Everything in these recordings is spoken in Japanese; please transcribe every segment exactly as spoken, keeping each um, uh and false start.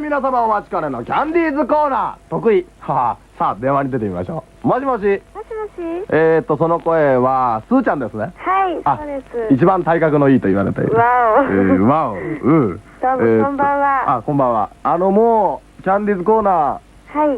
皆様お待ちかねのキャンディーズコーナー得意。はは。さあ電話に出てみましょう。もしもし。 もしもし。 えーっとその声はスーちゃんですね。 はい、そうです。 一番体格のいいと言われている。 わお。 えー、わお。うん。 どうもこんばんは。 あ、こんばんは。あのもうキャンディーズコーナー。 はい。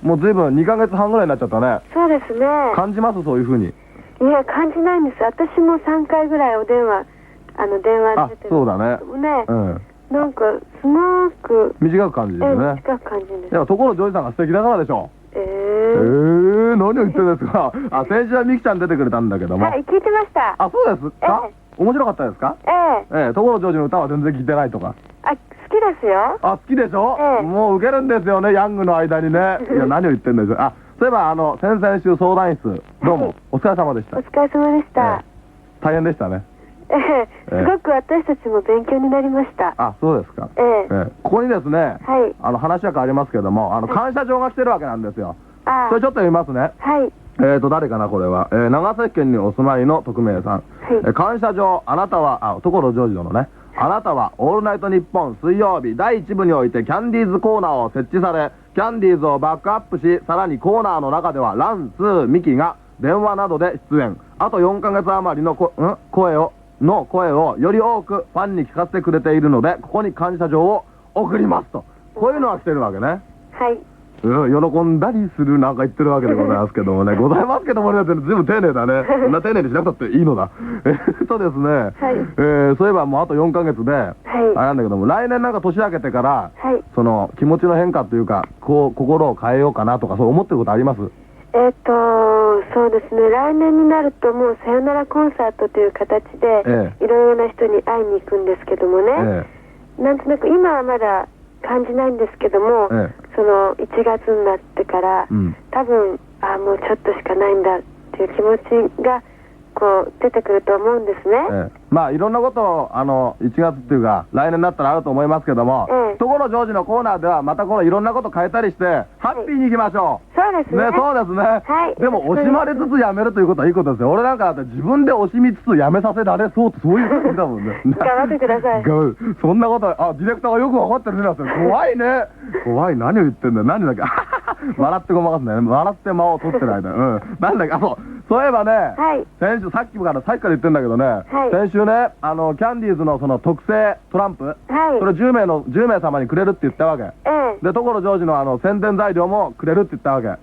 もうずいぶんにかげつはんぐらいになっちゃったね。 そうですね。 感じますそういう風に。 いや感じないんです。私もさんかいぐらいお電話あの電話出てる。 あ、そうだね。 ね。 うん。 なんかすごく短く感じるよね。 短く感じるんです。 いや所ジョージさんが素敵だからでしょ。 えー、 えー、何を言ってるんですか。あ、先週はミキちゃん出てくれたんだけども。 はい、聞いてました。 あ、そうですか。面白かったですか。 ええ。 ええ、所ジョージの歌は全然聞いてないとか。 あ、好きですよ。 あ、好きでしょ。 ええ。 もう受けるんですよね、ヤングの間にね。いや、何を言ってんですよ。あ、そういえばあの先々週相談室どうもお疲れ様でした。 お疲れ様でした。 大変でしたね。 ええ、すごく私たちも勉強になりました。 あ、そうですか。 ええ。 ここにですね、 はい。 あの話は変わりますけども、あの感謝状が来てるわけなんですよ。 ああ。 それちょっと読みますね。 はい。 えーと誰かなこれは、えー、長崎県にお住まいの匿名さん。はい。えー、感謝状、あなたはあ所ジョージのね。あなたはオールナイトニッポン水曜日だいいち部においてキャンディーズコーナーを設置され、キャンディーズをバックアップし、さらにコーナーの中ではランスーミキが電話などで出演。あとよんかげつ余りのこん声をの声をより多くファンに聞かせてくれているので、ここに感謝状を送りますと、こういうのが来てるわけね。はい。うん、喜んだりするなんか言ってるわけでございますけどもね。ございますけどもね、ずいぶん丁寧だね。そんな丁寧にしなくたっていいのだ。えっとですね、はい、えー、そういえばもうあとよんかげつで、はい、あれなんだけども、来年なんか年明けてから、はい、その気持ちの変化というか、こう心を変えようかなとかそう思ってることあります？ えっとそうですね、来年になるともうさよならコンサートという形で、ええ、いろいろな人に会いに行くんですけどもね、ええ、なんとなく今はまだ感じないんですけども、ええ、そのいちがつになってから、うん、多分あもうちょっとしかないんだっていう気持ちがこう出てくると思うんですね。ええ、まあいろんなことをあのいちがつっていうか来年になったらあると思いますけども、ええ、所ジョージのコーナーではまたこのいろんなこと変えたりしてハッピーにいきましょう。はい、そうですね。ね、そうですね。はい。でも惜しまれつつやめるということはいいことですよ。俺なんかだって自分で惜しみつつやめさせられそうってそういう感じだもんね。頑張ってください。そんなことあディレクターがよく分かってるねなんて怖いね。怖い。何を言ってんだよ。何だっけ。笑ってごまかすんだよね。笑って間を取ってる間。うん。なんだっけ。あそう。そういえばね、はい、先週さっきからさっきから言ってんだけどね、はい、先週ねあのキャンディーズのその特製トランプ、はい、それじゅうめいのじゅうめい様にくれるって言ったわけ、ええ、で所ジョージのあの宣伝材料もくれるって言ったわけ、はい、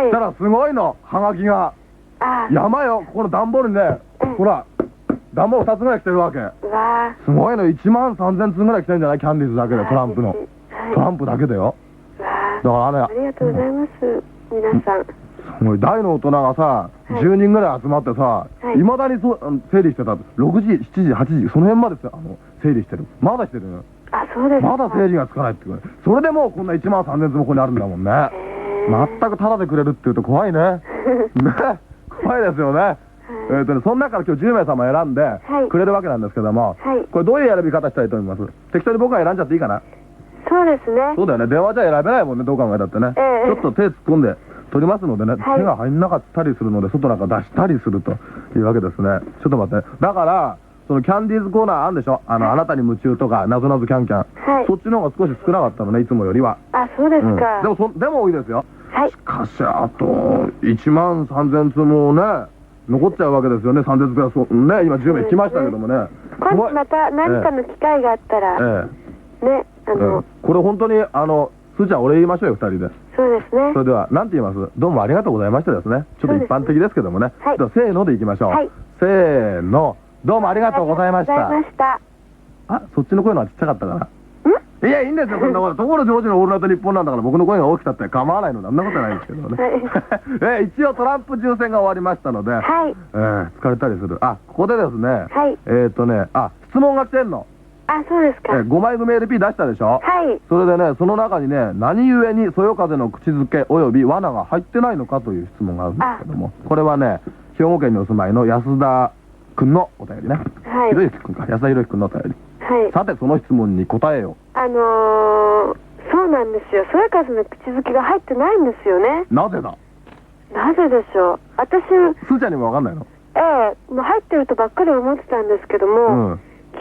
だからすごいのハガキが山よ。ここの段ボールにね、ほら段ボールふたつぐらい来てるわけ。すごいのいちまんさんぜんつうぐらい来てるんじゃない、キャンディーズだけでトランプの、はい、トランプだけでよ。だからね、ありがとうございます、うん、皆さん。すごい大の大人がさ、じゅうにんぐらい集まってさ、いまだにそ整理してた。ろくじしちじはちじその辺まであの整理してる。まだしてるのよ。あ、そうですか。まだ整理がつかないっていうか、それでもうこんないちまんさんぜんつもここにあるんだもんね。全くタダでくれるっていうと怖いね。ね、怖いですよね。えっとね、その中から今日じゅうめいさま選んでくれるわけなんですけども、これどういう選び方したいと思います？適当に僕が選んじゃっていいかな？そうですね。そうだよね。電話じゃ選べないもんね、どう考えたってね。ちょっと手突っ込んで取りますのでね、手が入んなかったりするので外なんか出したりするというわけですね。ちょっと待って。だからそのキャンディーズコーナーあるんでしょ、あの、あなたに夢中とかなぞなぞキャンキャン、はい、そっちの方が少し少なかったのね、いつもよりは。あ、そうですか。うん、でもそでも多いですよ。はい。しかしあといちまんさんぜんつもね残っちゃうわけですよね。さんぜんつぐらいそうね、今じゅうめい引きましたけどもね。今度また何かの機会があったら、ええ、ね、あの、ええ、これ本当にあのすーちゃんお礼言いましょうよ、ふたりで。そうですね。それでは何て言います？どうもありがとうございましたですね。ちょっと一般的ですけどもね。はい。ではせーのでいきましょう。はい。せーの。どうもありがとうございました。あ、そっちの声のはちっちゃかったかな。いや、いいんですよ、そんなこと。所ジョージのオールナイトニッポンなんだから僕の声が大きかったら構わないので、あんなことないんですけどね。え、一応トランプ抽選が終わりましたので、はい。えー、疲れたりする。あ、ここでですね、はい。えっとね、あ、質問が来てんの。あ、そうですか。え、ごまい組 エルピー 出したでしょ。はい。それでね、その中にね、何故にそよ風の口づけおよび罠が入ってないのかという質問があるんですけども、これはね、兵庫県にお住まいの安田くんのお便りね。はい。ひろゆきくんか、安田ひろゆきくんのお便り。はい。さて、その質問に答えよう。あのー、そうなんですよ。そよ風の口づけが入ってないんですよね。なぜだ？なぜでしょう。私、すーちゃんにもわかんないの？ええ、もう入ってるとばっかり思ってたんですけども、うん、聞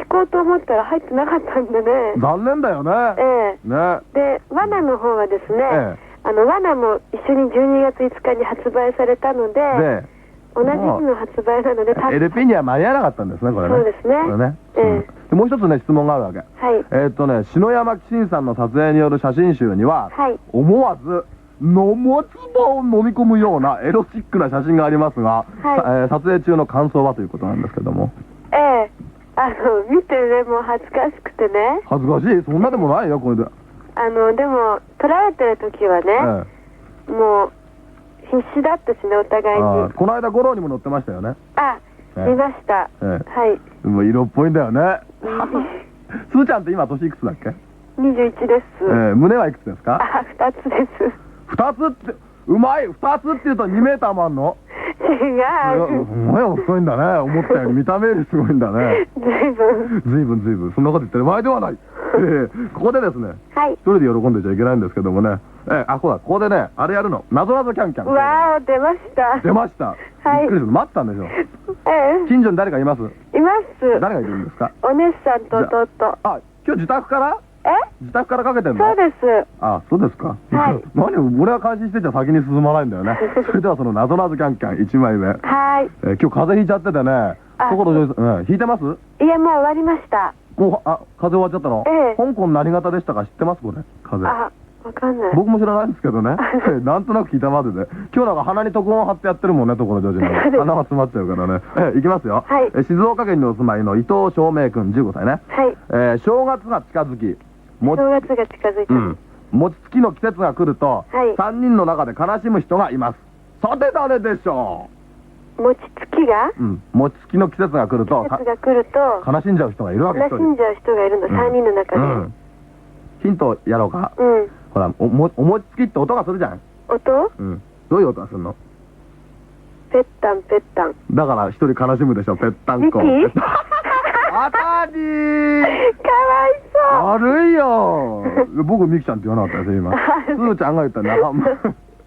こうと思ったら入ってなかったんでね。 残念だよね。 ええ。 ね。 で、罠の方はですね、 ええ、 あの、罠も一緒にじゅうにがついつかに発売されたので、で同じ日の発売なので、 エルピー には間に合わなかったんですね、これね。 そうですね。 これね。 ええ。 でもう一つね、質問があるわけ。 はい。 えっとね、篠山紀信さんの撮影による写真集には、 はい、 思わず、のもつばを飲み込むようなエロチックな写真がありますが、はい、えー、撮影中の感想はということなんですけども。 ええ、あの、見てね、もう恥ずかしくてね。 恥ずかしい？そんなでもないよ、これで。 あの、でも、撮られてる時はね、ええ、もう、必死だったしね、お互いに。 この間、五郎にも乗ってましたよね。 あ、見ました。ええ、はい。 でも色っぽいんだよね。すーちゃんって今、年いくつだっけ？ にじゅういちです。 えー、胸はいくつですか？ あ、ふたつです。 ふたつって、うまい！ふたつって言うとにメーターもあんの？ 違う。 お前は太いんだね。思ったより見た目よりすごいんだね。 ずいぶん。 ずいぶんずいぶん。そんなこと言ってる場合ではない。えー、ここでですね、 はい。 一人で喜んでちゃいけないんですけどもね。えー、あ、こうだ、ここでね、あれやるの。なぞなぞキャンキャン。 わー、出ました。 出ました。 はい。 びっくりする。待ってたんでしょ。 ええ。 近所に誰かいます？ います。 誰がいるんですか？ お姉さんと弟。 あ、今日自宅から？ え？ 自宅からかけてんの？ そうです。 あ、そうですか。 はい。 何俺は監視してちゃ先に進まないんだよね。それではそのなぞなぞキャンキャンいちまいめ。 はい。 えー、今日風邪ひいちゃっててね。所ジョイさん、うん、ひいてます？ いや、もう終わりました。 もう、あ、風邪終わっちゃったの？ ええ。 香港何型でしたか知ってますこれ？風邪。 あ、わかんない。 僕も知らないんですけどね。なんとなく聞いたまでで。今日なんか鼻に特音を貼ってやってるもんね、所ジョージの。鼻が詰まっちゃうからね。えー、いきますよ。 はい。 えー、静岡県にお住まいの伊藤照明君じゅうごさいね。 はい。 えー、正月が近づき、 正月が近づいた。うん。 餅つきの季節が来ると、 はい、 さんにんの中で悲しむ人がいます。さて誰でしょう？餅つきが？ うん。餅つきの季節が来ると、 季節が来ると、 悲しんじゃう人がいるわけ。 悲しんじゃう人がいるの、さんにんの中で。うん。 ヒントやろうか。 うん。 ほら、おも、お餅つきって音がするじゃん。 音？ うん。どういう音がするの？ ぺったんぺったん。 だから一人悲しむでしょ、ぺったんこ。あたりー。 かわいそう。 悪いよ。僕ミキちゃんって言わなかったですよ今。すーちゃんが言ったら仲間。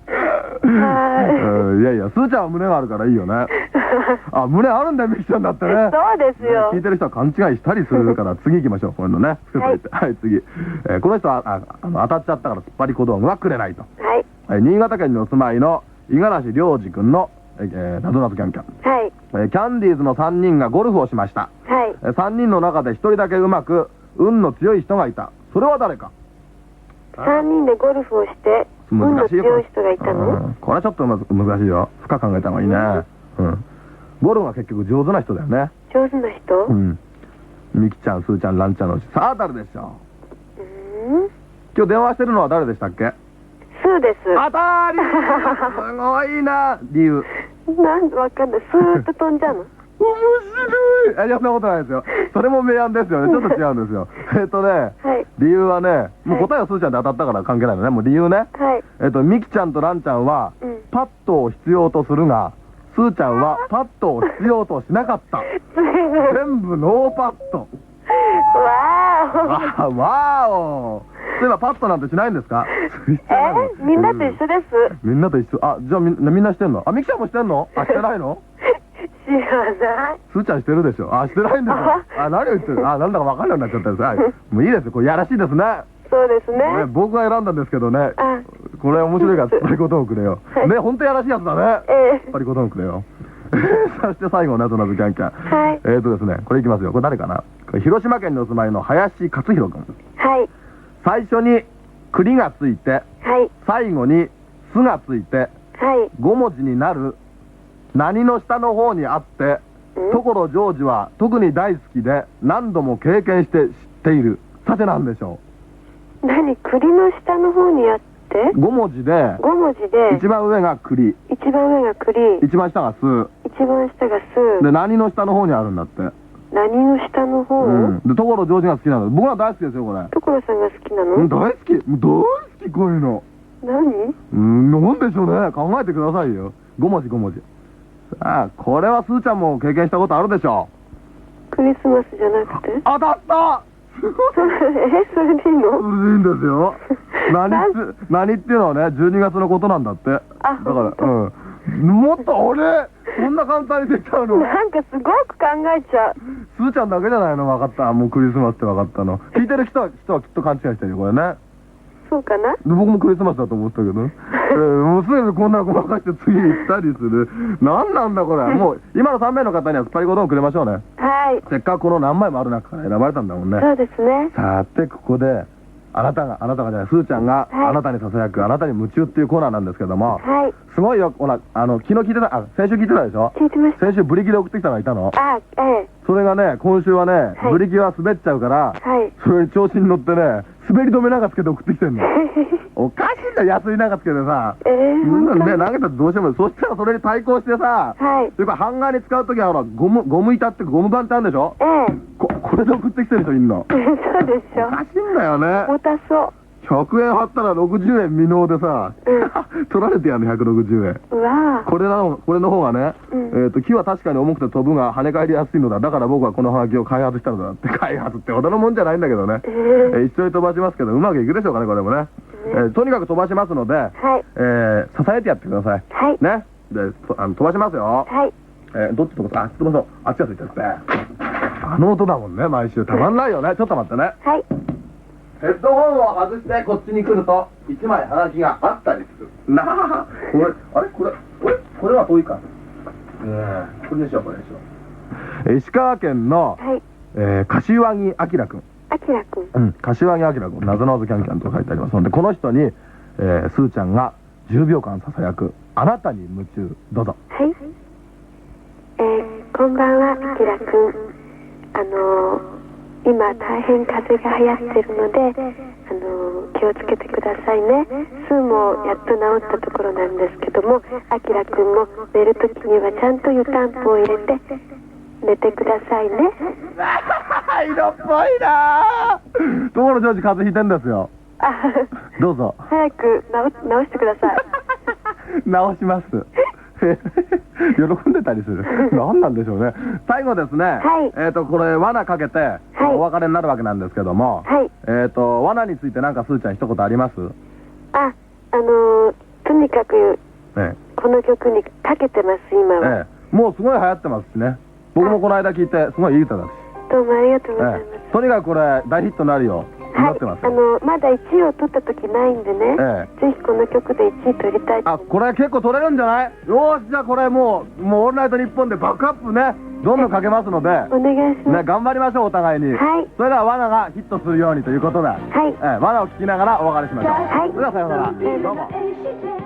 いやいや、すーちゃんは胸があるからいいよね。あ、胸あるんだよミキちゃんだってね。 そうですよ。 聞いてる人は勘違いしたりするから次行きましょう。こういうのね。はい、はい、次。この人はああの当たっちゃったから突っ張り小道具はくれないと。はい。新潟県にお住まいの五十嵐良二君のなぞなぞキャンキャン。はい。キャンディーズのさんにんがゴルフをしました。はい。さんにんの中でひとりだけうまく運の強い人がいた。それは誰か？ さんにんでゴルフをして運の強い人がいたの？ これはちょっと難しいよ。深く考えた方がいいね。うん。ゴルフは結局上手な人だよね。 上手な人？ うん。ミキちゃん、スーちゃん、ランちゃんのうちさあ誰でしょう？うん。今日電話してるのは誰でしたっけ？ スーです。 当たりー。すごいな。理由。 なんわかんない。スーッと飛んじゃうの？ 面白い。あ、いや、そんなことないですよ。それも明暗ですよね。ちょっと違うんですよ。えっとね、はい、理由はね、もう答えはスーちゃんで当たったから関係ないのね。もう理由ね。はい、えっと、ミキちゃんとランちゃんは、うん、パットを必要とするが、スーちゃんはパットを必要としなかった。全部ノーパット。 わーお。 わーお。そういえばパットなんてしないんですか？ えー、みんなと一緒です。 みんなと一緒。あ、じゃあみんなしてんの？あ、ミキちゃんもしてんの？あ、してないの？ 知らない。 すーちゃんしてるでしょ。あ、してないんですよ。あ、何を言ってる？あ、なんだか分かるようになっちゃったんです。はい。もういいですよ。これやらしいですね。 そうですね。 僕が選んだんですけどね。これ面白いから、突っ張りことをくれよ。ね、本当やらしいやつだね。ええ。突っ張りことをくれよ。そして最後、なぞなぞキャンキャン。はい。えっとですね、これいきますよ。これ誰かな？これ広島県にお住まいの林勝弘君。はい。最初に栗がついて、はい。最後に巣がついて、はい。ごもじになる何の下の方にあって、所ジョージは特に大好きで何度も経験して知っている。さて何でしょう？何？栗の下の方にあってごもじで、 ごもじで一番上が栗、 一番上が栗、 一番下が巣、 一番下が巣で何の下の方にあるんだって。 何の下の方？うん。 で所ジョージが好きなの。僕は大好きですよこれ。 所さんが好きなの？ うん、大好き。大好きこういうの。 何？ うん、なんでしょうね。考えてくださいよ。ごもじごもじ。ああ、これはすーちゃんも経験したことあるでしょう。クリスマスじゃなくて？ 当たった。 え、それでいいの？ それでいいんですよ。何って、何っていうのはね、じゅうにがつのことなんだって。だから、うん。もっと俺、そんな簡単にできちゃうの？ なんかすごく考えちゃう。 すーちゃんだけじゃないの分かった。もうクリスマスって分かったの。聞いてる人は人はきっと勘違いしてるよこれね。 そうかな。 僕もクリスマスだと思ったけど、えー、もうすぐこんなごまかして次行ったりする。なんなんだこれ。もう今のさんめいの方にはスパリゴ丼をくれましょうね。 はい。 せっかくこの何枚もある中から選ばれたんだもんね。 そうですね。 さてここであなたがあなたがじゃないすーちゃんが、はい、あなたにささやくあなたに夢中っていうコーナーなんですけども、はい、すごいよ。ほらあの昨日聞いてた、あ先週聞いてたでしょ。 聞いてました。 先週ブリキで送ってきたのがいたの。 あええ。それがね今週はね、はい、ブリキは滑っちゃうから、はい、それに調子に乗ってね滑り止めなんかつけて送ってきてんの。おかしいんだよ、安いなんかつけてさ。えー、うんね、投げたらどうしても、そしたらそれに対抗してさ、はい。それからハンガーに使うときはほら、ゴム、ゴム板ってゴム板ってあるんでしょ。ええー。こ、これで送ってきてる人いんの。そうでしょ。おかしいんだよね。重たそう。ひゃくえん貼ったらろくじゅうえん未納でさ、うん、取られてやるのひゃくろくじゅうえん。うわこれのこれの方がね、うん、えっと木は確かに重くて飛ぶが跳ね返りやすいのだ。だから僕はこのハガキを開発したのだって。開発ってほどのもんじゃないんだけどね、えー、えー、一緒に飛ばしますけどうまくいくでしょうかねこれもね、えー、とにかく飛ばしますので、はい、えー、支えてやってください。はい、ねであの飛ばしますよ。はい、えー、どっち飛ばす。あっち飛ばそう。あっちがついてるってあの音だもんね。毎週たまんないよね。ちょっと待ってね。はい、ヘッドホンを外してこっちに来ると一枚ハガキがあったりする。なあ、これ、あれこれ、これ、これは遠いか。えー、これにしよう、これにしよう。石川県の、はい、えー、柏木明君。明君。うん、柏木明君。なぞなぞキャンキャンと書いてありますので、この人に、えー、すーちゃんがじゅうびょうかんささやく、あなたに夢中、どうぞ。はい。えー、こんばんは、明君。あのー、今大変風邪が流行ってるので、あのー、気をつけてくださいね。スーもやっと治ったところなんですけども、あきらくんも寝るときにはちゃんと湯たんぽを入れて寝てくださいね。色っぽいなぁ。ところジョージ風邪ひいてんですよ。どうぞ早く治直してください。直します。喜んでたりする。何なんでしょうね。最後ですね、はい、えっとこれ罠かけて、はい、お別れになるわけなんですけども、はい、えっと罠についてなんかすーちゃん一言あります？あ、あのー、とにかく、ね、この曲にかけてます今は、ええ、もうすごい流行ってますしね。僕もこの間聞いてすごいいい歌だし。どうもありがとうございます、ええ、とにかくこれ大ヒットになるよ。はい、あのまだいちいを取った時ないんでね、ええ、ぜひこの曲でいちい取りたいと。あ、これ結構取れるんじゃない？よーし、じゃあこれもうもうオールナイトニッポンでバックアップねどんどんかけますのでお願いします、ね、頑張りましょうお互いに。はい、それでは罠がヒットするようにということで、はい、ええ、罠を聞きながらお別れしましょう。はい、それではさようなら。どうも。